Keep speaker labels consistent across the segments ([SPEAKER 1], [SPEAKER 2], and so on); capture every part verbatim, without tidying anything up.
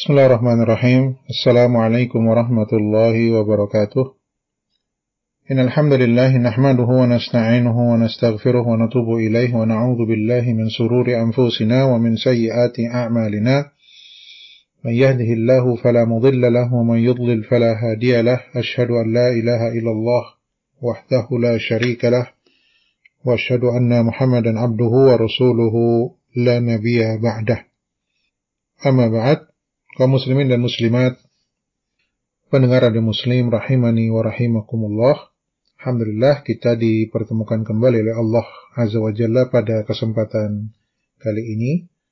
[SPEAKER 1] Bismillahirrahmanirrahim. Assalamualaikum warahmatullahi wabarakatuh. Innal hamdalillah nahmaduhu wa nasta'inuhu wa nastaghfiruh wa natubu ilaihi wa na'udzu billahi min shururi anfusina wa min sayyiati a'malina. Man yahdihillahu fala mudilla lahu wa man yudlil fala hadiya lahu. Asyhadu an la ilaha illallah wahdahu la syarika lah wa asyhadu anna Muhammadan abduhu wa rasuluhu la nabiyya ba'dah. Amma ba'd. Kaum muslimin dan muslimat, pendengar radio muslim rahimani wa rahimakumullah. Alhamdulillah kita dipertemukan kembali oleh Allah Azza wa Jalla pada kesempatan kali ini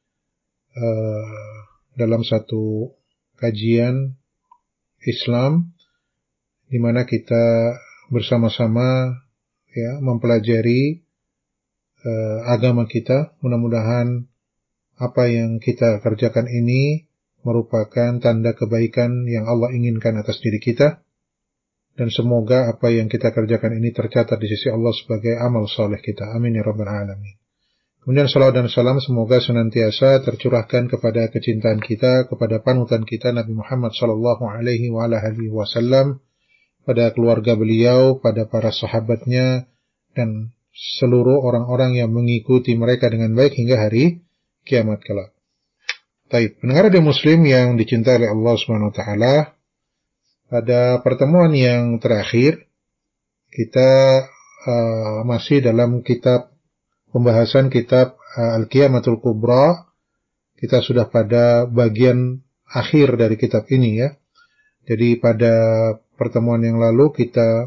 [SPEAKER 1] uh, dalam satu kajian Islam di mana kita bersama-sama ya mempelajari uh, agama kita. Mudah-mudahan apa yang kita kerjakan ini merupakan tanda kebaikan yang Allah inginkan atas diri kita, dan semoga apa yang kita kerjakan ini tercatat di sisi Allah sebagai amal saleh kita. Amin ya rabbal alamin. Kemudian salawat dan salam semoga senantiasa tercurahkan kepada kecintaan kita, kepada panutan kita Nabi Muhammad sallallahu alaihi wa ala alihi wasallam, pada keluarga beliau, pada para sahabatnya, dan seluruh orang-orang yang mengikuti mereka dengan baik hingga hari kiamat kelak. Baik, pendengar radio muslim yang dicintai oleh Allah Subhanahu wa taala, pada pertemuan yang terakhir kita uh, masih dalam kitab pembahasan kitab uh, Al-Qiyamatul Kubra. Kita sudah pada bagian akhir dari kitab ini ya. Jadi pada pertemuan yang lalu kita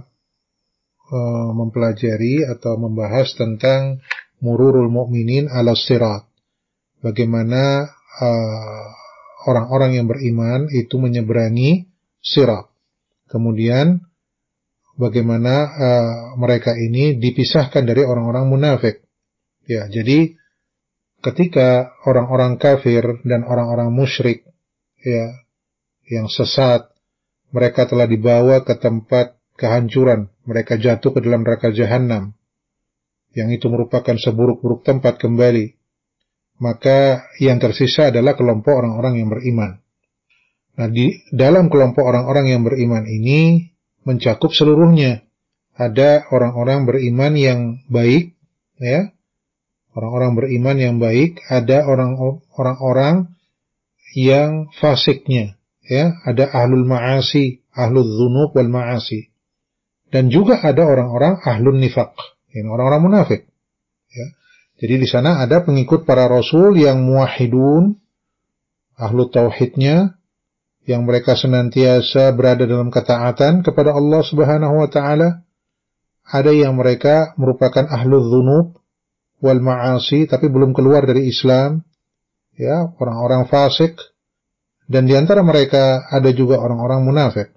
[SPEAKER 1] uh, mempelajari atau membahas tentang mururul mu'minin ala sirat. Bagaimana Uh, orang-orang yang beriman itu menyeberangi sirat. Kemudian bagaimana uh, mereka ini dipisahkan dari orang-orang munafik. Ya, jadi ketika orang-orang kafir dan orang-orang musyrik ya yang sesat, mereka telah dibawa ke tempat kehancuran, mereka jatuh ke dalam neraka jahanam, yang itu merupakan seburuk-buruk tempat kembali. Maka yang tersisa adalah kelompok orang-orang yang beriman. Nah, di dalam kelompok orang-orang yang beriman ini mencakup seluruhnya. Ada orang-orang beriman yang baik, ya, orang-orang beriman yang baik. Ada orang-orang yang fasiknya, ya, ada ahlul ma'asi, ahlul dzunub wal ma'asi. Dan juga ada orang-orang ahlun nifaq, yang orang-orang munafik, ya. Jadi di sana ada pengikut para rasul yang muwahhidun, ahlu tauhidnya, yang mereka senantiasa berada dalam ketaatan kepada Allah Subhanahu wa taala. Ada yang mereka merupakan ahlu dzunub wal ma'asi tapi belum keluar dari Islam, ya, orang-orang fasik. Dan di antara mereka ada juga orang-orang munafik.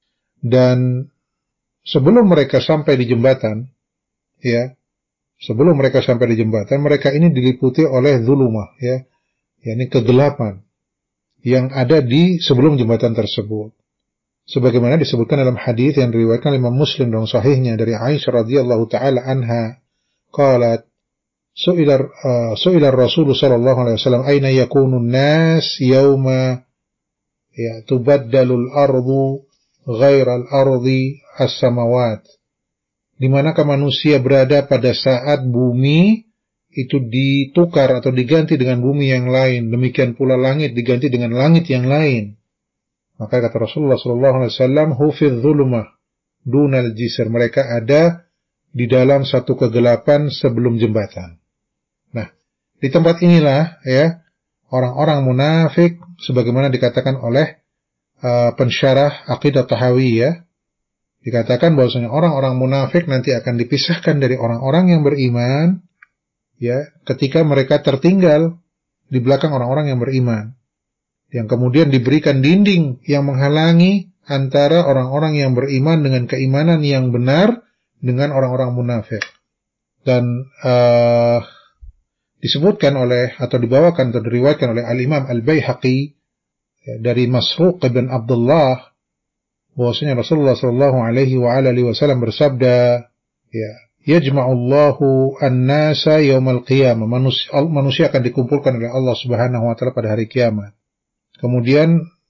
[SPEAKER 1] Dan sebelum mereka sampai di jembatan, ya, Sebelum mereka sampai di jembatan, mereka ini diliputi oleh zulumah, ya, yakni kegelapan yang ada di sebelum jembatan tersebut. Sebagaimana disebutkan dalam hadis yang diriwayatkan Imam Muslim dalam sahihnya dari Aisyah radhiyallahu taala anha, qalat su'ila uh, su'ila Rasul sallallahu alaihi wasallam aina yakunu an-nas yawma ya tubaddalul ardu ghairal ardi as-samawat. Di manakah manusia berada pada saat bumi itu ditukar atau diganti dengan bumi yang lain, demikian pula langit diganti dengan langit yang lain. Maka kata Rasulullah sallallahu alaihi wasallam, hufidz zulumah dunal jisr, mereka ada di dalam satu kegelapan sebelum jembatan. Nah, di tempat inilah ya orang-orang munafik sebagaimana dikatakan oleh uh, pensyarah Aqidah Tahawiyah, dikatakan bahwasanya orang-orang munafik nanti akan dipisahkan dari orang-orang yang beriman, ya, ketika mereka tertinggal di belakang orang-orang yang beriman, yang kemudian diberikan dinding yang menghalangi antara orang-orang yang beriman dengan keimanan yang benar dengan orang-orang munafik. Dan uh, disebutkan oleh atau dibawakan atau diriwayatkan oleh Al-Imam Al-Baihaqi ya, dari Masruq bin Abdullah, bahwasanya Rasulullah sallallahu alaihi wa alihi wasallam bersabda, ya, yajma'ullahu an-nasa yaumal qiyamah, manusia, manusia akan dikumpulkan oleh Allah Subhanahu wa taala pada hari kiamat. Kemudian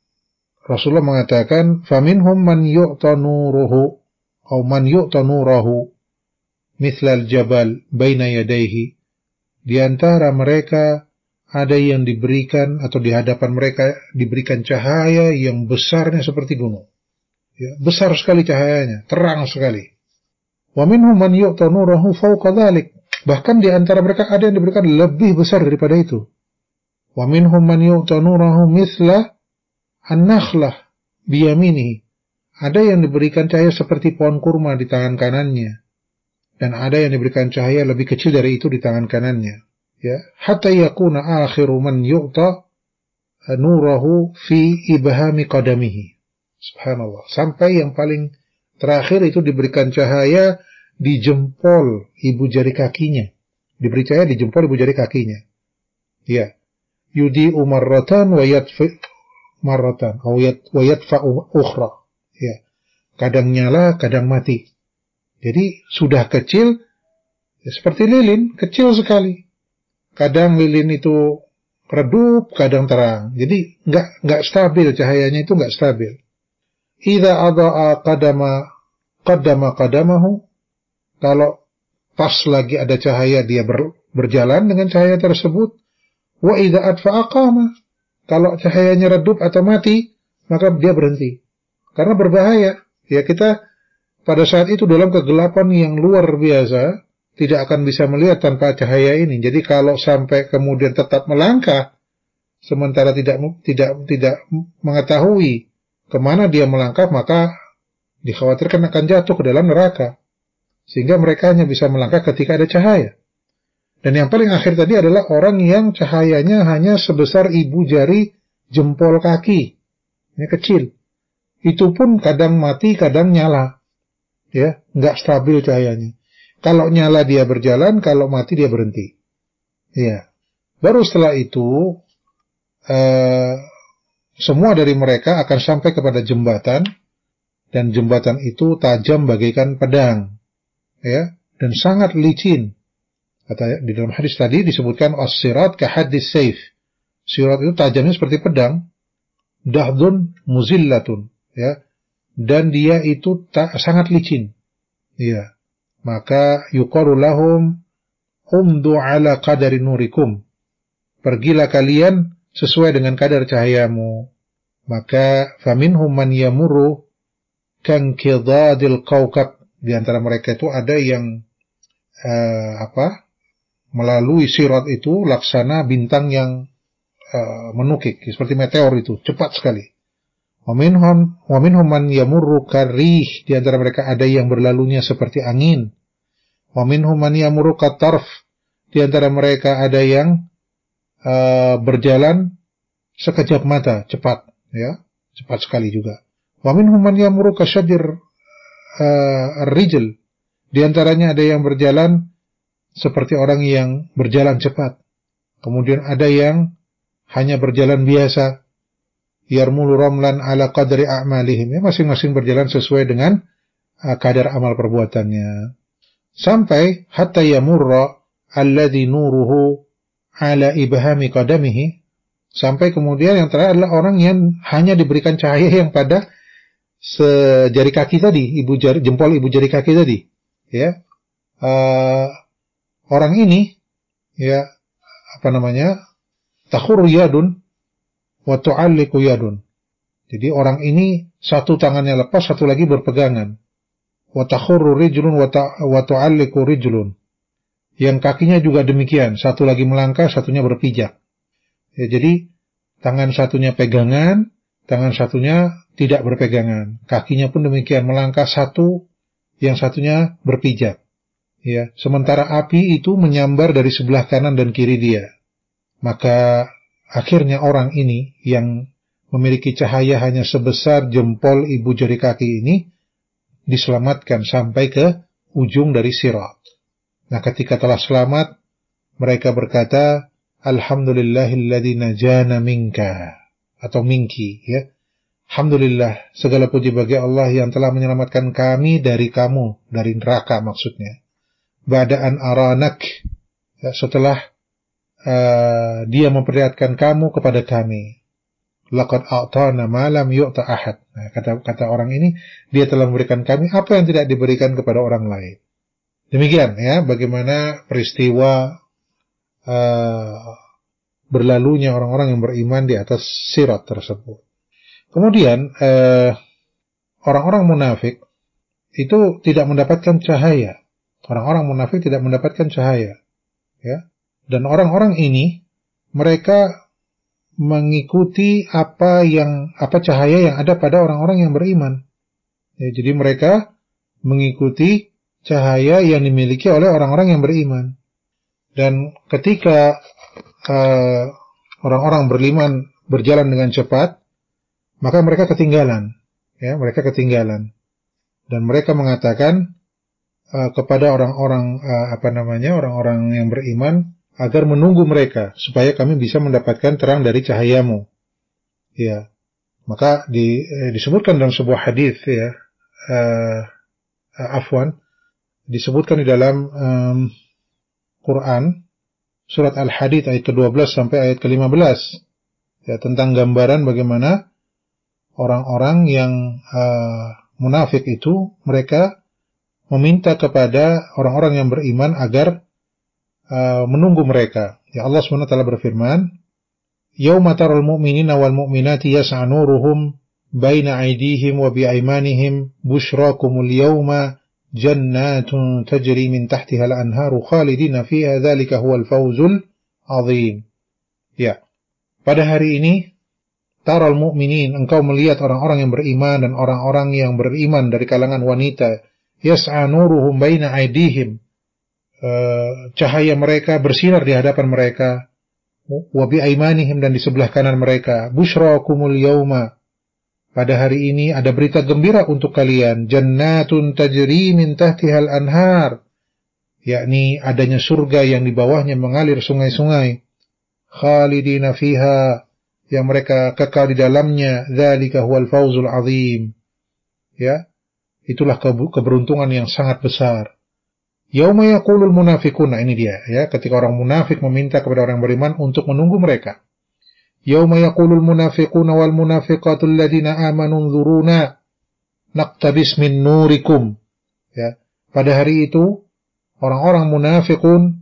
[SPEAKER 1] Rasulullah mengatakan, "Faminhum man yu'ta nuruhu atau man yu'ta nurahu mithlal jabal baina yadayhi." Di antara mereka ada yang diberikan atau di hadapan mereka diberikan cahaya yang besarnya seperti gunung. Ya, besar sekali cahayanya, terang sekali. Wa minhum man yu'ta nurahu fawqa dhalik. Bahkan di antara mereka ada yang diberikan lebih besar daripada itu. Wa minhum man yu'ta nurahu mithla an-nakhlah biyaminihi. Ada yang diberikan cahaya seperti pohon kurma di tangan kanannya. Dan ada yang diberikan cahaya lebih kecil dari itu di tangan kanannya. Ya, hatta yakuna akhiru man yu'ta nurahu fi ibhami qadamihi. Subhanallah. Sampai yang paling terakhir itu diberikan cahaya di jempol ibu jari kakinya. Diberi cahaya di jempol ibu jari kakinya. Ya. Yudi'u marratan wa yatfi marratan wa yatfa'u ukhra. Ya. Kadang nyala, kadang mati. Jadi sudah kecil, ya seperti lilin, kecil sekali. Kadang lilin itu redup, kadang terang. Jadi enggak enggak stabil, cahayanya itu enggak stabil. Idza adha'a qadama qaddama qadamahu, kalau pas lagi ada cahaya dia ber, berjalan dengan cahaya tersebut. Wa idza atfa'a qama, kalau cahayanya redup atau mati, maka dia berhenti. Karena berbahaya. Ya, kita pada saat itu dalam kegelapan yang luar biasa, tidak akan bisa melihat tanpa cahaya ini. Jadi kalau sampai kemudian tetap melangkah, sementara tidak tidak tidak mengetahui kemana dia melangkah, maka dikhawatirkan akan jatuh ke dalam neraka. Sehingga mereka hanya bisa melangkah ketika ada cahaya. Dan yang paling akhir tadi adalah orang yang cahayanya hanya sebesar ibu jari jempol kaki. Ini kecil. Itu pun kadang mati, kadang nyala. Ya, enggak stabil cahayanya. Kalau nyala dia berjalan, kalau mati dia berhenti. Ya. Baru setelah itu uh, semua dari mereka akan sampai kepada jembatan, dan jembatan itu tajam bagaikan pedang, ya, dan sangat licin. Kata di dalam hadis tadi disebutkan as-sirat ka haddis sayf. Sirat itu tajamnya seperti pedang, dahdun muzillatun, ya, dan dia itu ta- sangat licin. Ya. Maka yuqalu lahum umdu ala qadari nurikum. Pergilah kalian sesuai dengan kadar cahayamu. Maka faminhum man yamurru kan qidadil qawqab. Di antara mereka itu ada yang uh, apa? melalui sirat itu laksana bintang yang uh, menukik, seperti meteor itu, cepat sekali. Wa minhum wa minhum man yamurru karih. Di antara mereka ada yang berlalunya seperti angin. Wa minhum man yamurru katarf. Di antara mereka ada yang uh, berjalan sekejap mata, cepat, ya, cepat sekali juga. Wa minhum man yamurru kasyadir uh, ar-rijl. Di antaranya ada yang berjalan seperti orang yang berjalan cepat. Kemudian ada yang hanya berjalan biasa. Yarmulu ramlan ala qadri a'malihim. Ya, masing-masing berjalan sesuai dengan uh, kadar amal perbuatannya. Sampai hatta yamurra alladhi nuruhu ala ibhami qadamihi. Sampai kemudian yang terakhir adalah orang yang hanya diberikan cahaya yang pada sejari kaki tadi, ibu jari, jempol ibu jari kaki tadi. Ya, uh, orang ini, ya, apa namanya, takhurru yadun wa tu'alliqu yadun. Jadi orang ini satu tangannya lepas, satu lagi berpegangan. Wa takhurru rijlun wa tu'alliqu rijlun. Yang kakinya juga demikian, satu lagi melangkah, satunya berpijak. Ya, jadi tangan satunya pegangan, tangan satunya tidak berpegangan. Kakinya pun demikian, melangkah satu, yang satunya berpijak. Ya, sementara api itu menyambar dari sebelah kanan dan kiri dia. Maka akhirnya orang ini yang memiliki cahaya hanya sebesar jempol ibu jari kaki ini diselamatkan sampai ke ujung dari sirat. Nah, ketika telah selamat, mereka berkata, Alhamdulillahilladzi najana minka, atau minki, ya. Alhamdulillah, segala puji bagi Allah yang telah menyelamatkan kami dari kamu, dari neraka maksudnya. Ba'da'an aranak, ya, setelah uh, dia memperlihatkan kamu kepada kami. laqad a'tana ma lam yu'ta ahad. Nah, kata kata orang ini, dia telah memberikan kami apa yang tidak diberikan kepada orang lain. Demikian ya, bagaimana peristiwa uh, berlalunya orang-orang yang beriman di atas sirat tersebut. Kemudian uh, orang-orang munafik itu tidak mendapatkan cahaya. Orang-orang munafik tidak mendapatkan cahaya, ya. Dan orang-orang ini mereka mengikuti apa yang apa cahaya yang ada pada orang-orang yang beriman. Ya, jadi mereka mengikuti cahaya yang dimiliki oleh orang-orang yang beriman. Dan ketika uh, orang-orang beriman berjalan dengan cepat, maka mereka ketinggalan. Ya, mereka ketinggalan. Dan mereka mengatakan uh, kepada orang-orang uh, apa namanya orang-orang yang beriman agar menunggu mereka supaya kami bisa mendapatkan terang dari cahayamu. Ya, maka di, eh, disebutkan dalam sebuah hadis ya, uh, uh, afwan, disebutkan di dalam um, Quran surat Al-Hadid ayat kedua belas sampai ayat kelima belas ya, tentang gambaran bagaimana orang-orang yang uh, munafik itu mereka meminta kepada orang-orang yang beriman agar uh, menunggu mereka. Ya, Allah subhanahu wa taala berfirman, "Yauma taral mu'minina wal mu'minati yas'a nuruhum baina aydihim wa bi'aymanihim busyrakumul yawma jannatun tajri min tahtiha al-anharu khalidina fiha dzalika huwal fawzul 'adzim." Ya. Pada hari ini taral mu'minin, engkau melihat orang-orang yang beriman dan orang-orang yang beriman dari kalangan wanita, yas'a nuruhum baina aydihim, uh, cahaya mereka bersinar di hadapan mereka, wa bi aymanihim, dan di sebelah kanan mereka, busyrakumul yauma, pada hari ini ada berita gembira untuk kalian, jannatun tajri min tahtihal anhar, yakni adanya surga yang di bawahnya mengalir sungai-sungai, khalidina fiha, yang mereka kekal di dalamnya, dzalika huwal fawzul 'adzim. Ya, itulah keberuntungan yang sangat besar. Yauma yaqulul munafiquna, ini dia ya, ketika orang munafik meminta kepada orang beriman untuk menunggu mereka. Yauma yaqulul munafiquna wal munafiqatu alladziina aamanu unzuruna naqtabis min nurikum. Ya, pada hari itu orang-orang munafikun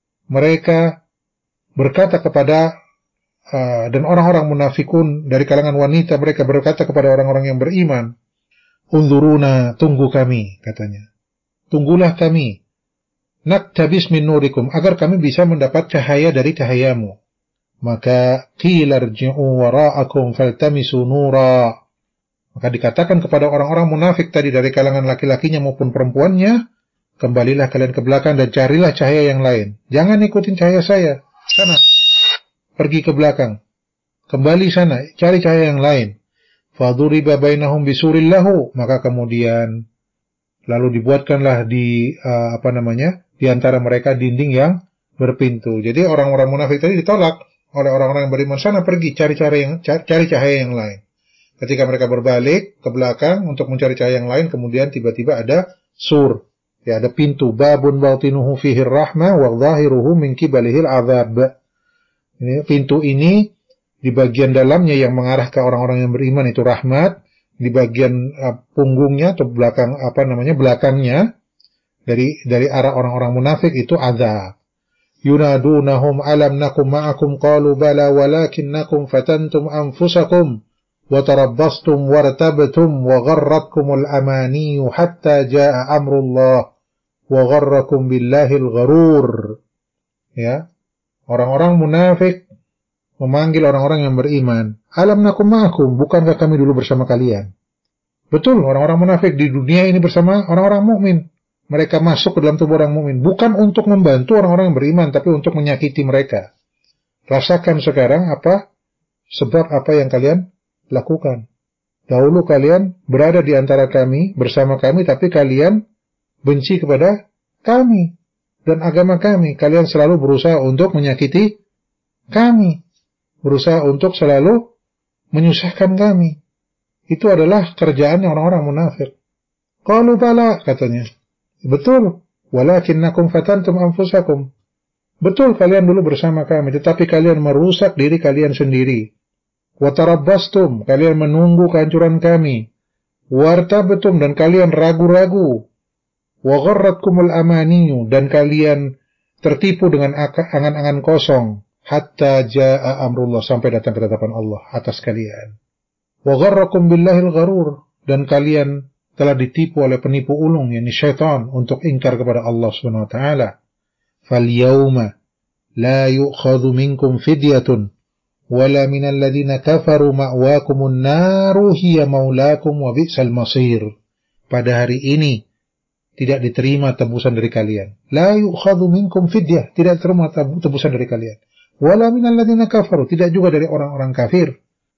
[SPEAKER 1] mereka berkata kepada uh, dan orang-orang munafikun dari kalangan wanita mereka berkata kepada orang-orang yang beriman, unzuruna, tunggu kami, katanya. Tunggulah kami. Naktabis min nurikum, agar kami bisa mendapat cahaya dari cahayamu. Maka qila irji'u wara'akum faltamisu nura. Maka dikatakan kepada orang-orang munafik tadi dari kalangan laki-lakinya maupun perempuannya, kembalilah kalian ke belakang dan carilah cahaya yang lain. Jangan ikutin cahaya saya. Sana. Pergi ke belakang. Kembali sana, cari cahaya yang lain. Faduriba bainahum bisurin lahu, maka kemudian lalu dibuatkanlah di uh, apa namanya? Di antara mereka dinding yang berpintu. Jadi orang-orang munafik tadi ditolak oleh orang-orang yang beriman, sana pergi cari cara yang cari cahaya yang lain. Ketika mereka berbalik ke belakang untuk mencari cahaya yang lain, kemudian tiba-tiba ada sur, ya, ada pintu, babun batinuhu fihi rahmah wa zahiruhu min qibalihil azab. Ini pintu ini di bagian dalamnya yang mengarah ke orang-orang yang beriman itu rahmat, di bagian uh, punggungnya atau belakang apa namanya belakangnya dari dari arah orang-orang munafik itu azab. Yunadunahum alam nakum ma'akum qalu bala walakinnakum fatantum anfusakum wa tarabbastum wartabtum wa gharratkumul amaniyu hatta jaa amrullah wa gharrakum billahil gharur. Ya, orang-orang munafik memanggil orang-orang yang beriman, alam nakum ma'akum, bukankah kami dulu bersama kalian? Betul, orang-orang munafik di dunia ini bersama orang-orang mukmin. Mereka masuk ke dalam tubuh orang mukmin, bukan untuk membantu orang-orang yang beriman, tapi untuk menyakiti mereka. Rasakan sekarang apa sebab apa yang kalian lakukan. Dahulu kalian berada di antara kami, bersama kami, tapi kalian benci kepada kami dan agama kami. Kalian selalu berusaha untuk menyakiti kami, berusaha untuk selalu menyusahkan kami. Itu adalah kerjaan orang-orang munafik. Qalu bala, katanya. Betul, walakinnakum fatantum anfusakum. Betul, kalian dulu bersama kami, tetapi kalian merusak diri kalian sendiri. wa tarabbastum, kalian menunggu kehancuran kami, wartabtum, dan kalian ragu-ragu, wa gharratkumul amaniyu, dan kalian tertipu dengan angan-angan kosong, hatta jaa amrullah, sampai datang ketetapan Allah atas kalian. Wa gharrakum billahil gharur, dan kalian telah ditipu oleh penipu ulung, yakni syaitan, untuk ingkar kepada Allah Subhanahu wa taala. Fal yauma la yu'khadhu minkum fidyatun wala minal ladzina kafaru ma'wakumun naru hiya maulakum wa bi'sal masir. Pada hari ini tidak diterima tebusan dari kalian. La yu'khadhu minkum fidyah, tidak diterima tebusan dari kalian. Wala minal ladzina kafaru, tidak juga dari orang-orang kafir.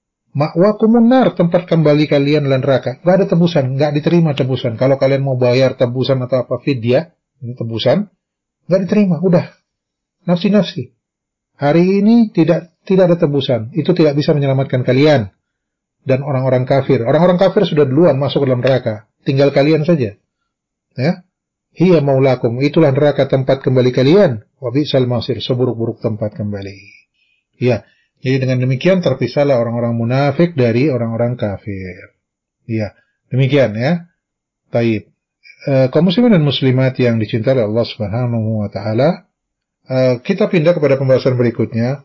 [SPEAKER 1] Ma'wakumun nar, tempat kembali kalian adalah neraka. Enggak ada tebusan, enggak diterima tebusan. Kalau kalian mau bayar tebusan atau apa fidyah, ini tebusan, enggak diterima, udah. Nafsi-nafsi. Hari ini tidak tidak ada tebusan. Itu tidak bisa menyelamatkan kalian dan orang-orang kafir. Orang-orang kafir sudah duluan masuk ke dalam neraka. Tinggal kalian saja. Ya. Hiya maulakum, itulah neraka tempat kembali kalian. Wa bi'sal masir, seburuk-buruk tempat kembali. Ya. Jadi dengan demikian terpisahlah orang-orang munafik dari orang-orang kafir. Ya. Demikian ya. Taib. E, kaum muslimin dan muslimat yang dicintai oleh Allah Subhanahu wa taala, e, kita pindah kepada pembahasan berikutnya.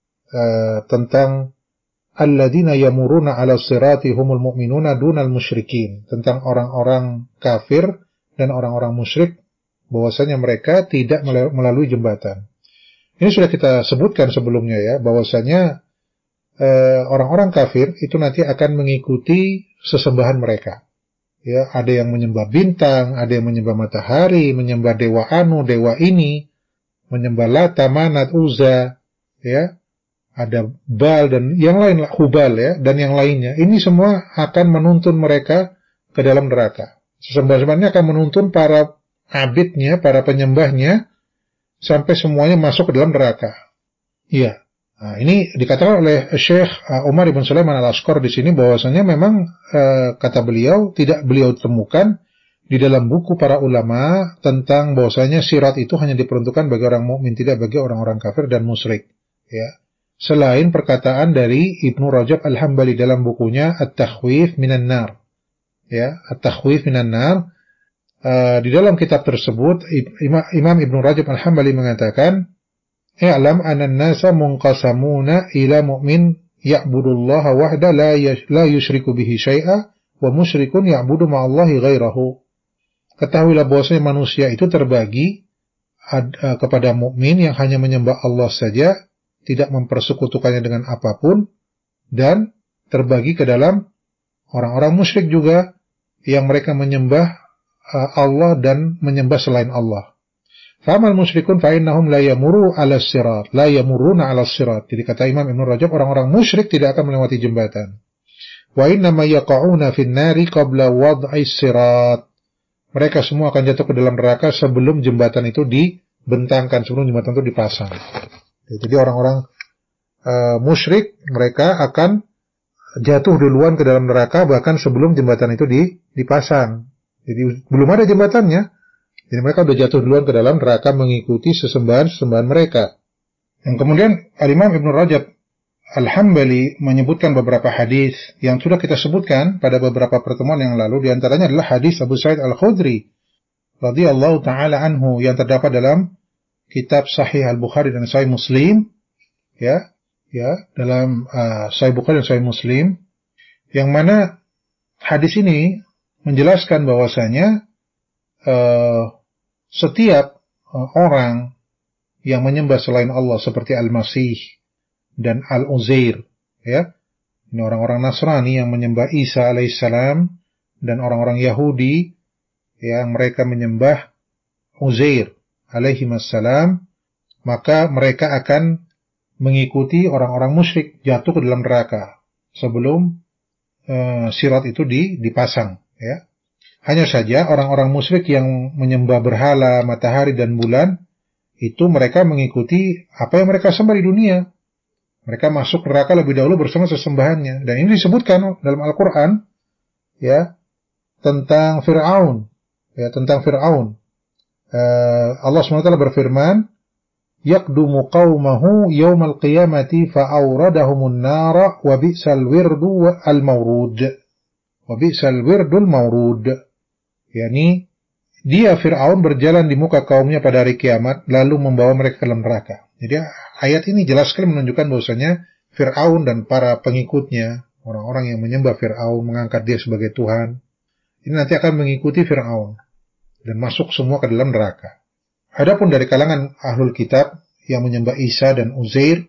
[SPEAKER 1] Uh, tentang alladzina yamuruna 'ala sirati humul mu'minuna dunal musyrikin, tentang orang-orang kafir dan orang-orang musyrik, bahwasanya mereka tidak melalui jembatan. Ini sudah kita sebutkan sebelumnya ya, bahwasanya uh, orang-orang kafir itu nanti akan mengikuti sesembahan mereka. Ya, ada yang menyembah bintang, ada yang menyembah matahari, menyembah dewa anu, dewa ini, menyembah Lata, Manat, Uzza, ya. Ada Bal dan yang lain, Hubal ya, dan yang lainnya. Ini semua akan menuntun mereka ke dalam neraka. Sesembah-sembahnya akan menuntun para abidnya, para penyembahnya, sampai semuanya masuk ke dalam neraka. Iya. Nah, ini dikatakan oleh Syekh Umar ibn Sulaiman al-Ashqar di sini, bahwasanya memang eh, kata beliau tidak beliau temukan di dalam buku para ulama tentang bahwasanya sirat itu hanya diperuntukkan bagi orang mukmin, tidak bagi orang-orang kafir dan musyrik. Ya. Selain perkataan dari Ibnu Rajab Al-Hambali dalam bukunya At-Takhwif Minan Nar. Ya, At-Takhwif Minan Nar. Uh, di dalam kitab tersebut Imam, Imam Ibnu Rajab Al-Hambali mengatakan, "I'lam anna an-nasa munqasamuna ila mu'min ya'budullaha wahda la la yusyriku bihi syai'a wa musyrikun ya'budu ma'allahi ghairahu." Ketahuilah bahwasanya manusia itu terbagi ad, uh, kepada mukmin yang hanya menyembah Allah saja, tidak mempersekutukannya dengan apapun, dan terbagi ke dalam orang-orang musyrik juga yang mereka menyembah uh, Allah dan menyembah selain Allah. Famal musyrikun fa innahum la yamuru 'ala sirat, la yamuruna 'ala sirat. Jadi kata Imam Ibnu Rajab, orang-orang musyrik tidak akan melewati jembatan. Wa inna ma yaqa'una fin nari qabla wad'i sirat. Mereka semua akan jatuh ke dalam neraka sebelum jembatan itu dibentangkan, sebelum jembatan itu dipasang. Jadi orang-orang uh, musyrik mereka akan jatuh duluan ke dalam neraka bahkan sebelum jembatan itu dipasang. Jadi belum ada jembatannya. Jadi mereka sudah jatuh duluan ke dalam neraka mengikuti sesembahan-sesembahan mereka. Yang kemudian Al-Imam Ibnu Rajab Al-Hambali menyebutkan beberapa hadis yang sudah kita sebutkan pada beberapa pertemuan yang lalu. Di antaranya adalah hadis Abu Sa'id Al-Khudri radhiyallahu taala anhu yang terdapat dalam kitab Sahih Al-Bukhari dan Sahih Muslim, ya, ya, dalam uh, Sahih Bukhari dan Sahih Muslim, yang mana hadis ini menjelaskan bahwasanya uh, setiap uh, orang yang menyembah selain Allah seperti Al-Masih dan Al-Uzair, ya, ini orang-orang Nasrani yang menyembah Isa alaihissalam, dan orang-orang Yahudi yang mereka menyembah Uzair alaihi wassalam, maka mereka akan mengikuti orang-orang musyrik jatuh ke dalam neraka sebelum uh, sirat itu dipasang, ya. Hanya saja orang-orang musyrik yang menyembah berhala, matahari dan bulan, itu mereka mengikuti apa yang mereka sembah di dunia. Mereka masuk neraka lebih dahulu bersama sesembahannya. Dan ini disebutkan dalam Al-Quran, ya, tentang Fir'aun, ya, tentang Fir'aun. Uh, Allah subhanahu wa taala berfirman, yaqdumu qaumahu yaumal qiyamati fa'awradahumun nara wa bi'sal wirdu al-mawrud. Wa bi'sal wirdul mawrud. Yani dia Fir'aun berjalan di muka kaumnya pada hari kiamat lalu membawa mereka ke dalam neraka. Jadi ayat ini jelas sekali menunjukkan bahwasanya Fir'aun dan para pengikutnya, orang-orang yang menyembah Fir'aun, mengangkat dia sebagai Tuhan, ini nanti akan mengikuti Fir'aun dan masuk semua ke dalam neraka. Adapun dari kalangan ahlul kitab yang menyembah Isa dan Uzair,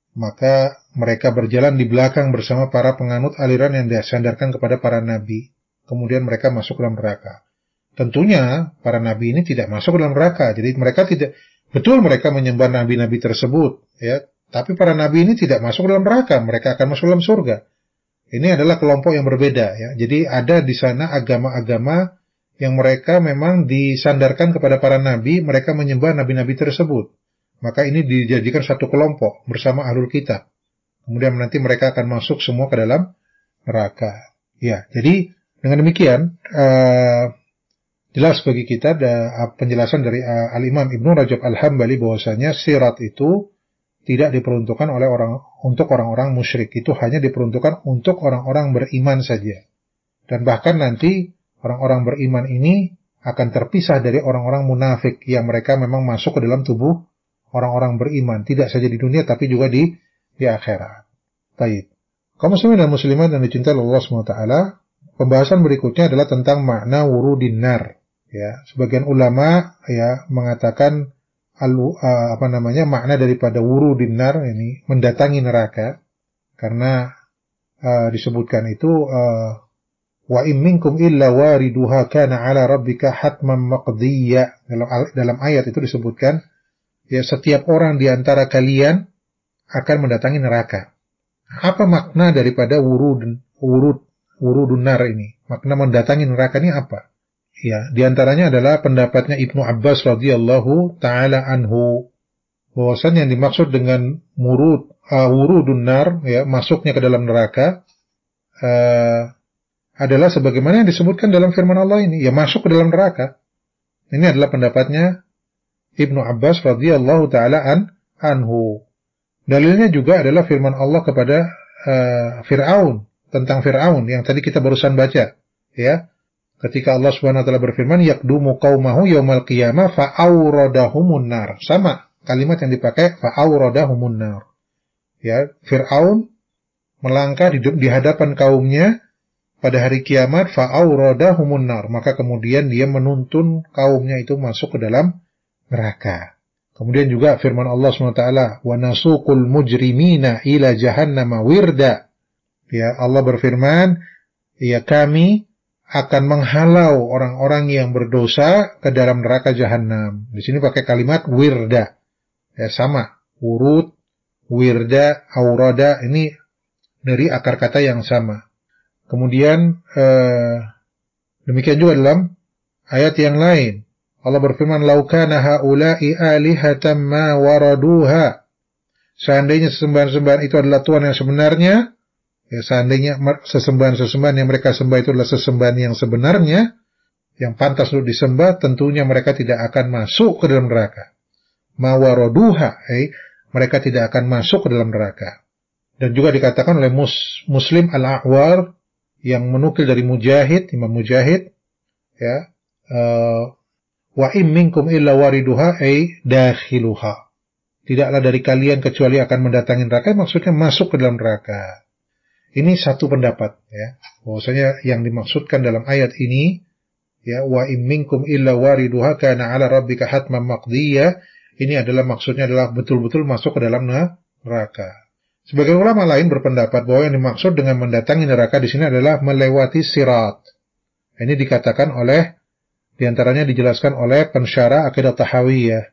[SPEAKER 1] maka mereka berjalan di belakang bersama para penganut aliran yang disandarkan kepada para nabi. Kemudian mereka masuk ke dalam neraka. Tentunya para nabi ini tidak masuk ke dalam neraka. Jadi mereka tidak, betul mereka menyembah nabi-nabi tersebut, ya. Tapi para nabi ini tidak masuk ke dalam neraka. Mereka akan masuk ke dalam surga. Ini adalah kelompok yang berbeda, ya. Jadi ada di sana agama-agama yang mereka memang disandarkan kepada para nabi, mereka menyembah nabi-nabi tersebut. Maka ini dijadikan satu kelompok bersama ahlul kitab. Kemudian nanti mereka akan masuk semua ke dalam neraka. Ya, jadi dengan demikian uh, jelas bagi kita ada penjelasan dari uh, Al-Imam Ibnu Rajab Al-Hambali bahwasanya sirat itu tidak diperuntukkan oleh orang untuk orang-orang musyrik. Itu hanya diperuntukkan untuk orang-orang beriman saja. Dan bahkan nanti orang-orang beriman ini akan terpisah dari orang-orang munafik yang mereka memang masuk ke dalam tubuh orang-orang beriman, tidak saja di dunia tapi juga di di akhirat. Baik. Kaum muslimin dan muslimat yang dicintai Allah subhanahu wa taala, pembahasan berikutnya adalah tentang makna wurudin nar. Ya, sebagian ulama ya mengatakan alu, uh, apa namanya makna daripada wurudin nar ini mendatangi neraka, karena uh, disebutkan itu uh, wa in minkum illa wariduha kana ala rabbika hatman maqdiyya. Dalam dalam ayat itu disebutkan ya setiap orang di antara kalian akan mendatangi neraka. Apa makna daripada wurud wurud wurudun nar ini? Makna mendatangi neraka ini apa? Ya, di antaranya adalah pendapatnya Ibnu Abbas radhiyallahu taala anhu, bahwasan yang dimaksud dengan murud uh, wurudun nar, ya, masuknya ke dalam neraka, uh, adalah sebagaimana yang disebutkan dalam firman Allah ini, ya masuk ke dalam neraka. Ini adalah pendapatnya Ibnu Abbas radhiyallahu taala an, anhu. Dalilnya juga adalah firman Allah kepada uh, Fir'aun, tentang Fir'aun yang tadi kita barusan baca, ya. Ketika Allah Subhanahu wa taala berfirman, yaqdumu qaumahu yaumal qiyamah fa'awradahumun nar. Sama kalimat yang dipakai, fa'awradahumun nar. Ya, Fir'aun melangkah di, di hadapan kaumnya pada hari kiamat, fa'awradahumun nar. Maka kemudian dia menuntun kaumnya itu masuk ke dalam neraka. Kemudian juga firman Allah subhanahu wa taala, wa nasuqul mujrimina ila jahannama wirda. Ya, Allah berfirman, ya kami akan menghalau orang-orang yang berdosa ke dalam neraka jahanam. Di sini pakai kalimat wirda. Ya sama, urut, wirda, aurada, ini dari akar kata yang sama. Kemudian eh, demikian juga dalam ayat yang lain. Allah berfirman, "Lau kana haula'i alihatan ma waraduha." Seandainya sesembahan-sembahan itu adalah Tuhan yang sebenarnya, ya, seandainya sesembahan-sesembahan yang mereka sembah itu adalah sesembahan yang sebenarnya, yang pantas untuk disembah, tentunya mereka tidak akan masuk ke dalam neraka. Mawaraduha, eh, mereka tidak akan masuk ke dalam neraka. Dan juga dikatakan oleh mus, Muslim Al-A'war yang menukil dari Mujahid, Imam Mujahid, ya, uh, wa in minkum illa wariduha, eh, dakhiluha. Tidaklah dari kalian kecuali akan mendatangi neraka, maksudnya masuk ke dalam neraka. Ini satu pendapat, ya, bahwasanya yang dimaksudkan dalam ayat ini, ya, wa in minkum illa wariduha kana 'ala rabbika hatman maqdiyya, ini adalah maksudnya adalah betul-betul masuk ke dalam neraka. Sebagian ulama lain berpendapat bahwa yang dimaksud dengan mendatangi neraka di sini adalah melewati sirat. Ini dikatakan oleh, diantaranya dijelaskan oleh pensyarah Aqidah Tahawiyah.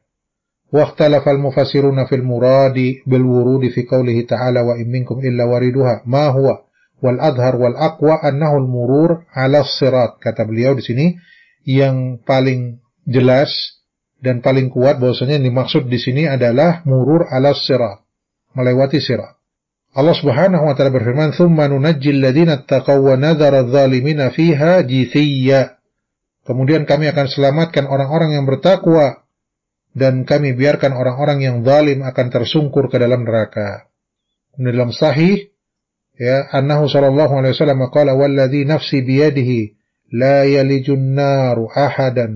[SPEAKER 1] واختلف المفسرون في المراد بالورود في قوله تعالى وإن منكم إلا واردها ما هو والأظهر والأقوى أنه المرور على الصراط. Kata beliau di sini yang paling jelas dan paling kuat bahwasanya yang dimaksud di sini adalah murur ala sirat, melewati sirat. Allah Subhanahu wa taala berfirman, "Tsumma nunajjil ladzina taqaw wa nadhara adh-dhalimina fiha jithiyya." Kemudian kami akan selamatkan orang-orang yang bertakwa dan kami biarkan orang-orang yang zalim akan tersungkur ke dalam neraka. Dalam sahih, ya, annahu sallallahu alaihi wasallam qala walladzi nafsi biyadihi la yalijun naru ahadan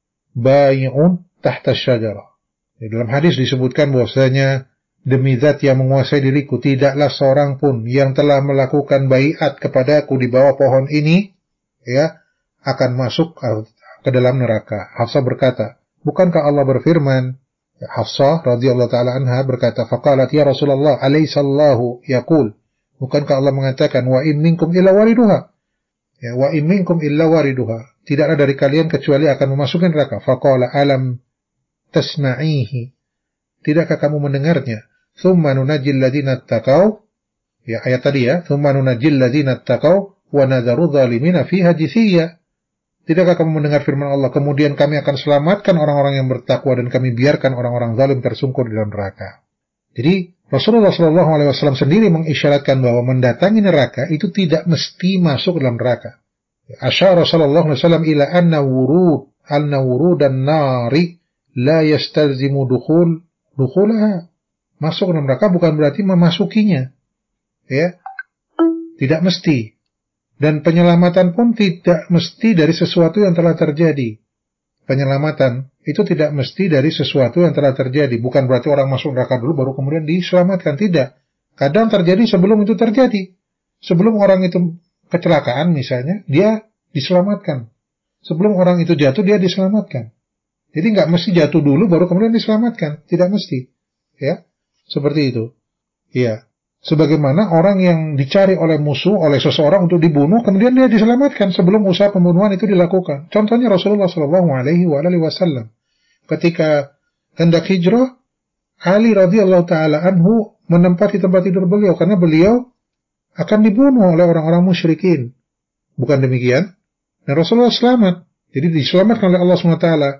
[SPEAKER 1] bai'un tahta syajarah. Dalam hadis disebutkan bahwasanya demi zat yang menguasai diriku, tidaklah seorang pun yang telah melakukan baiat kepadaku di bawah pohon ini, ya, akan masuk ke dalam neraka. Hafsah berkata, bukankah Allah berfirman, Hafsah radhiyallahu taala anha berkata, faqalat ya Rasulullah, alaysallahu yaqul, bukankah Allah mengatakan wa in minkum illa wariduha, ya, wa in minkum illa wariduha, tidaklah dari kalian kecuali akan memasuki neraka. Faqala alam tasma'ihi, tidakkah kamu mendengarnya? Thumma nunajjil ladzina taqaw, ya, ayat tadi ya, thumma nunajjil ladzina taqaw wa nadharu dhalimina fiha jithiya. Tidakkah kamu mendengar firman Allah, kemudian kami akan selamatkan orang-orang yang bertakwa dan kami biarkan orang-orang zalim tersungkur di dalam neraka. Jadi Rasulullah shallallahu alaihi wasallam sendiri mengisyaratkan bahwa mendatangi neraka itu tidak mesti masuk dalam neraka. Asyara sallallahu alaihi wasallam ila anna wurud anna wurudan nari la yastalzimu dukhul dukhulaha. Masuk dalam neraka bukan berarti memasukinya. Ya. Tidak mesti. Dan penyelamatan pun tidak mesti dari sesuatu yang telah terjadi. Penyelamatan itu tidak mesti dari sesuatu yang telah terjadi. Bukan berarti orang masuk neraka dulu baru kemudian diselamatkan. Tidak. Kadang terjadi sebelum itu terjadi. Sebelum orang itu kecelakaan misalnya, dia diselamatkan. Sebelum orang itu jatuh, dia diselamatkan. Jadi nggak mesti jatuh dulu baru kemudian diselamatkan. Tidak mesti. Ya, seperti itu. Iya. Sebagaimana orang yang dicari oleh musuh, oleh seseorang untuk dibunuh, kemudian dia diselamatkan sebelum usaha pembunuhan itu dilakukan. Contohnya Rasulullah shallallahu alaihi wasallam. Ketika hendak hijrah, Ali radhiyallahu taala anhu menempati tempat tidur beliau karena beliau akan dibunuh oleh orang-orang musyrikin. Bukan demikian? Dan Rasulullah selamat. Jadi diselamatkan oleh Allah subhanahu wa taala.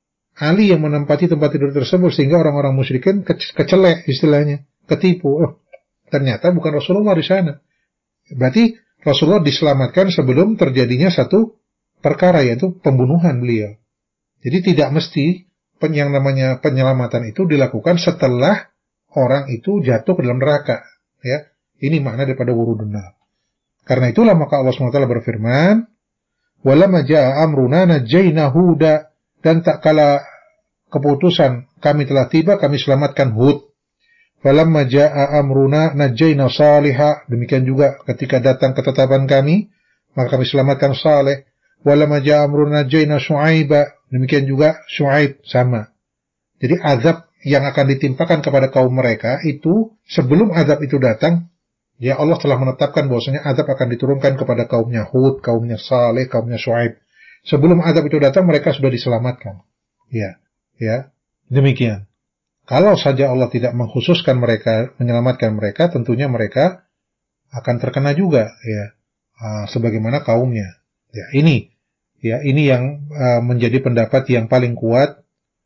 [SPEAKER 1] Ali yang menempati tempat tidur tersebut sehingga orang-orang musyrikin kecelek istilahnya, ketipu. Oh, ternyata bukan Rasulullah di sana. Berarti Rasulullah diselamatkan sebelum terjadinya satu perkara, yaitu pembunuhan beliau. Jadi tidak mesti yang namanya penyelamatan itu dilakukan setelah orang itu jatuh ke dalam neraka. Ya, ini makna daripada wurudun nar. Karena itulah maka Allah subhanahu wa taala berfirman, "Walamma jaa amruna najjayna Huda," dan tak kala keputusan kami telah tiba, kami selamatkan Hud. Falamma jaa amruna najjayna Salihah, demikian juga ketika datang ketetapan kami, maka kami selamatkan Saleh. Walamma jaa amruna najjayna Syu'aiba, demikian juga Syu'aib, sama. Jadi azab yang akan ditimpakan kepada kaum mereka itu sebelum azab itu datang, ya Allah telah menetapkan bahwasanya azab akan diturunkan kepada kaumnya Hud, kaumnya Saleh, kaumnya Syu'aib. Sebelum azab itu datang mereka sudah diselamatkan. Ya, ya. Demikian. Kalau saja Allah tidak mengkhususkan mereka, menyelamatkan mereka, tentunya mereka akan terkena juga, ya, uh, sebagaimana kaumnya. Ya, ini, ya, ini yang uh, menjadi pendapat yang paling kuat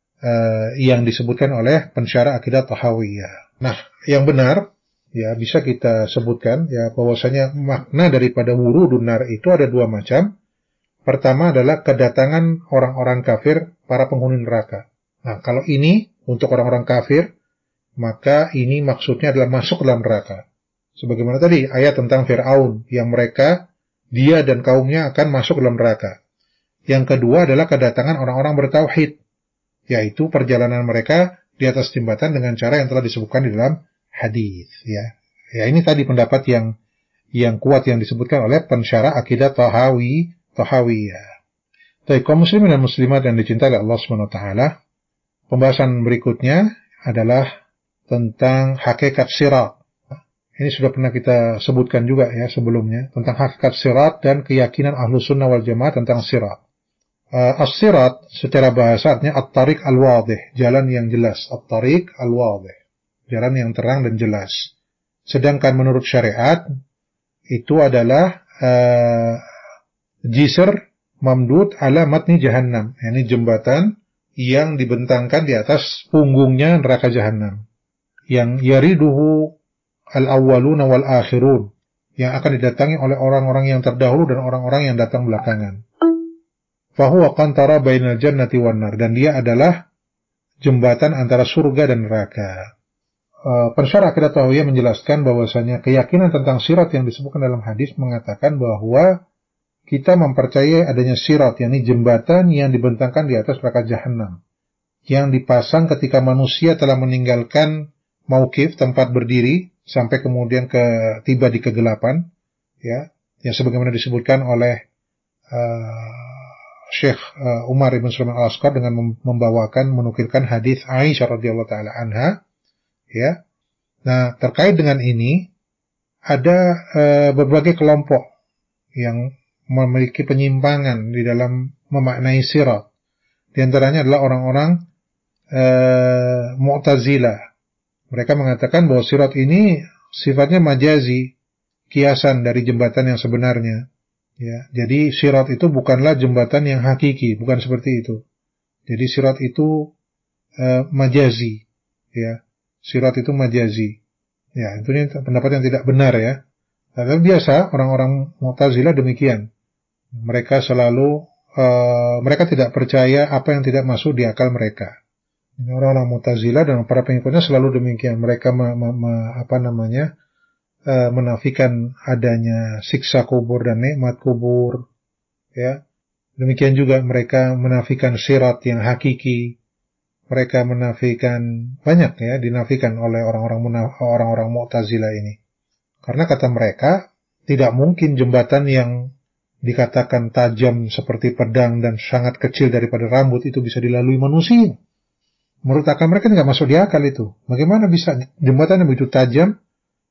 [SPEAKER 1] uh, yang disebutkan oleh pensyarah akidah Tahawiyah. Nah, yang benar, ya, bisa kita sebutkan, ya, bahwasanya makna daripada wurudun nar itu ada dua macam. Pertama adalah kedatangan orang-orang kafir, para penghuni neraka. Nah, kalau ini untuk orang-orang kafir, maka ini maksudnya adalah masuk dalam neraka. Sebagaimana tadi ayat tentang Fir'aun, yang mereka, dia dan kaumnya akan masuk dalam neraka. Yang kedua adalah kedatangan orang-orang bertauhid, yaitu perjalanan mereka di atas jembatan dengan cara yang telah disebutkan di dalam hadis. Ya, ya, ini tadi pendapat yang yang kuat yang disebutkan oleh pensyarah akidah Tahawi, Tahawiyah. Baik, kaum muslimin dan muslimat yang dicintai oleh Allah subhanahu wa taala, pembahasan berikutnya adalah tentang hakikat sirat. Ini sudah pernah kita sebutkan juga ya sebelumnya, tentang hakikat sirat dan keyakinan ahlu sunnah wal jamaah tentang sirat. Uh, as-sirat secara bahasa artinya at-tariq al-wadih, jalan yang jelas. At-tariq al-wadih, jalan yang terang dan jelas. Sedangkan menurut syariat itu adalah uh, jisr mamdud ala matni jahannam. Ini jembatan yang dibentangkan di atas punggungnya neraka jahanam, yang yariduhu al-awwaluna wal akhirun, yang akan didatangi oleh orang-orang yang terdahulu dan orang-orang yang datang belakangan. Fahuwa qantara bainal jannati wan nar, dan dia adalah jembatan antara surga dan neraka. Uh, Pensyarah Aqidah Tahawiyah menjelaskan bahwasanya keyakinan tentang sirat yang disebutkan dalam hadis mengatakan bahwa kita mempercayai adanya sirat, yakni jembatan yang dibentangkan di atas neraka jahanam, yang dipasang ketika manusia telah meninggalkan mauqif, tempat berdiri, sampai kemudian ke tiba di kegelapan, ya, yang sebagaimana disebutkan oleh uh, Syekh uh, Umar ibn Sulaiman al-Asqar dengan membawakan menukilkan hadis Aisyah radhiyallahu taala anha, ya. Nah, terkait dengan ini ada uh, berbagai kelompok yang memiliki penyimpangan di dalam memaknai sirat. Di antaranya adalah orang-orang uh, Mu'tazilah. Mereka mengatakan bahwa sirat ini sifatnya majazi, kiasan dari jembatan yang sebenarnya. Ya, jadi sirat itu bukanlah jembatan yang hakiki, bukan seperti itu. Jadi sirat itu uh, majazi, ya. Sirat itu majazi. Ya, itu pendapat yang tidak benar, ya. Tapi biasa orang-orang Mu'tazilah demikian. Mereka selalu uh, mereka tidak percaya apa yang tidak masuk di akal mereka. Orang-orang Mu'tazilah dan para pengikutnya selalu demikian. Mereka me, me, me, apa namanya uh, menafikan adanya siksa kubur dan nikmat kubur. Ya, demikian juga mereka menafikan sirat yang hakiki. Mereka menafikan banyak, ya, dinafikan oleh orang-orang orang-orang Mu'tazilah ini. Karena kata mereka tidak mungkin jembatan yang dikatakan tajam seperti pedang dan sangat kecil daripada rambut itu bisa dilalui manusia. Menurut akal mereka tidak masuk di akal itu. Bagaimana bisa jembatan yang begitu tajam,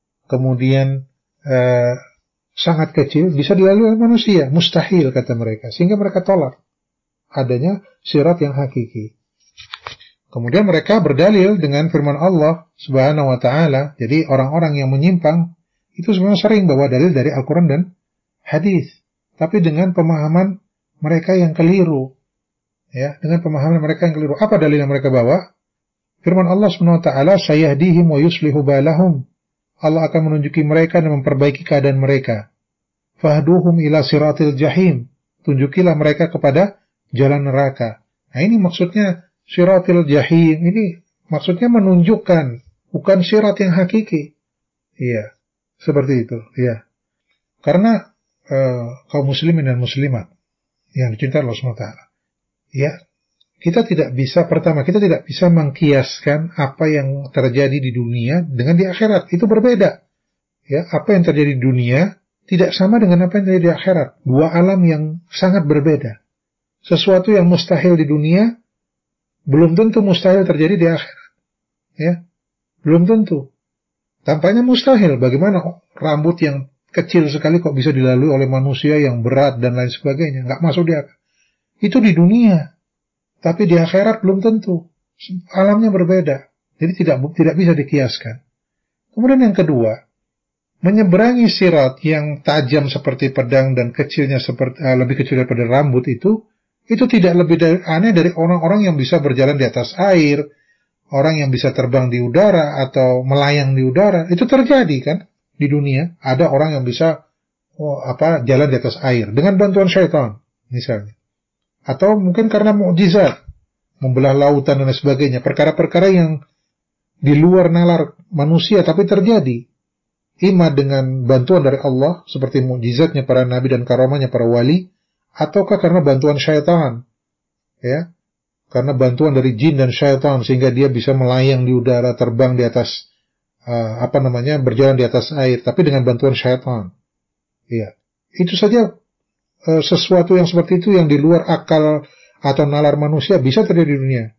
[SPEAKER 1] kemudian eh, sangat kecil, bisa dilalui oleh manusia? Mustahil, kata mereka. Sehingga mereka tolak adanya sirat yang hakiki. Kemudian mereka berdalil dengan firman Allah Subhanahu wa ta'ala. Jadi orang-orang yang menyimpang itu sebenarnya sering bawa dalil dari Al-Quran dan hadis, tapi dengan pemahaman mereka yang keliru, ya, dengan pemahaman mereka yang keliru. Apa dalil yang mereka bawa? Firman Allah Subhanahu wa ta'ala, sayahdihim wa yuslihu balahum. Allah akan menunjuki mereka dan memperbaiki keadaan mereka. Fahduhum ila siratil jahim. Tunjukilah mereka kepada jalan neraka. Nah, ini maksudnya siratil jahim. Ini maksudnya menunjukkan, bukan sirat yang hakiki. Iya, seperti itu, iya. Karena Uh, kaum muslimin dan muslimat yang dicintai Allah subhanahu wa taala, ya, kita tidak bisa, pertama, kita tidak bisa mengkiaskan apa yang terjadi di dunia dengan di akhirat. Itu berbeda, ya. Apa yang terjadi di dunia tidak sama dengan apa yang terjadi di akhirat. Dua alam yang sangat berbeda. Sesuatu yang mustahil di dunia belum tentu mustahil terjadi di akhirat, ya, belum tentu. Tampaknya mustahil. Bagaimana rambut yang kecil sekali kok bisa dilalui oleh manusia yang berat dan lain sebagainya? Nggak masuk di akal. Itu di dunia, tapi di akhirat belum tentu. Alamnya berbeda, jadi tidak tidak bisa dikiaskan. Kemudian yang kedua, menyeberangi sirat yang tajam seperti pedang dan kecilnya seperti uh, lebih kecil daripada rambut itu, itu tidak lebih dari, aneh dari orang-orang yang bisa berjalan di atas air, orang yang bisa terbang di udara atau melayang di udara. Itu terjadi kan? Di dunia ada orang yang bisa oh, apa jalan di atas air dengan bantuan syaitan misalnya, atau mungkin karena mukjizat membelah lautan dan sebagainya, perkara-perkara yang di luar nalar manusia tapi terjadi, ima dengan bantuan dari Allah seperti mukjizatnya para nabi dan karamahnya para wali, ataukah karena bantuan syaitan, ya, karena bantuan dari jin dan syaitan sehingga dia bisa melayang di udara, terbang di atas Uh, apa namanya berjalan di atas air, tapi dengan bantuan syaitan. Iya, itu saja uh, sesuatu yang seperti itu yang di luar akal atau nalar manusia bisa terjadi di dunia.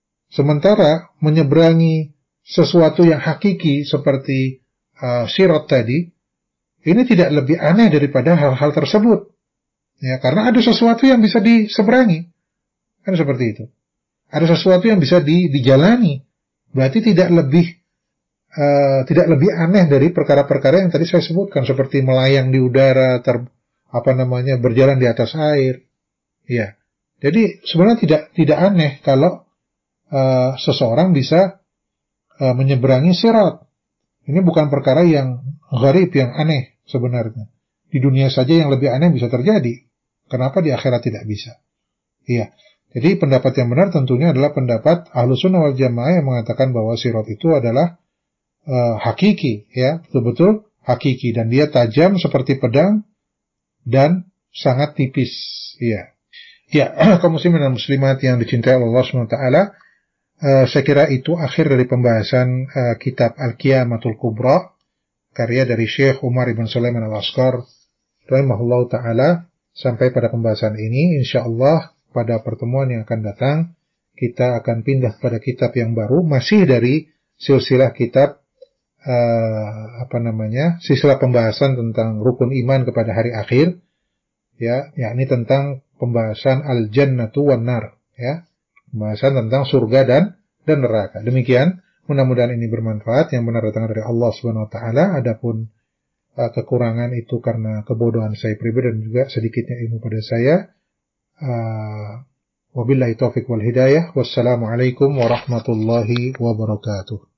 [SPEAKER 1] Sementara menyeberangi sesuatu yang hakiki seperti uh, sirat tadi, ini tidak lebih aneh daripada hal-hal tersebut. Ya, karena ada sesuatu yang bisa diseberangi, kan seperti itu. Ada sesuatu yang bisa di, dijalani, berarti tidak lebih Uh, tidak lebih aneh dari perkara-perkara yang tadi saya sebutkan seperti melayang di udara, ter, apa namanya berjalan di atas air. Ya, jadi sebenarnya tidak tidak aneh kalau uh, seseorang bisa uh, menyeberangi sirat. Ini bukan perkara yang gharib, yang aneh sebenarnya. Di dunia saja yang lebih aneh bisa terjadi. Kenapa di akhirat tidak bisa? Iya. Jadi pendapat yang benar tentunya adalah pendapat Ahlussunnah wal Jamaah yang mengatakan bahwa sirat itu adalah uh, hakiki, ya, betul-betul hakiki, dan dia tajam seperti pedang dan sangat tipis, ya. Ya, kaum muslimin dan muslimat yang dicintai Allah subhanahu wa taala, uh, saya kira itu akhir dari pembahasan uh, kitab Al-Qiyamatul Kubra, karya dari Syekh Umar ibn Sulaiman Al-Asqar rahimahullah ta'ala. Sampai pada pembahasan ini, insyaallah pada pertemuan yang akan datang kita akan pindah pada kitab yang baru, masih dari silsilah kitab uh, apa namanya silsilah pembahasan tentang rukun iman kepada hari akhir, ya, yakni tentang pembahasan al-jannatu wan nar, ya, pembahasan tentang surga dan dan neraka. Demikian, mudah-mudahan ini bermanfaat, yang benar datang dari Allah Subhanahu wa taala. Adapun uh, kekurangan itu karena kebodohan saya pribadi dan juga sedikitnya ilmu pada saya. Uh, wabillahi taufiq wal hidayah. Wassalamualaikum warahmatullahi wabarakatuh.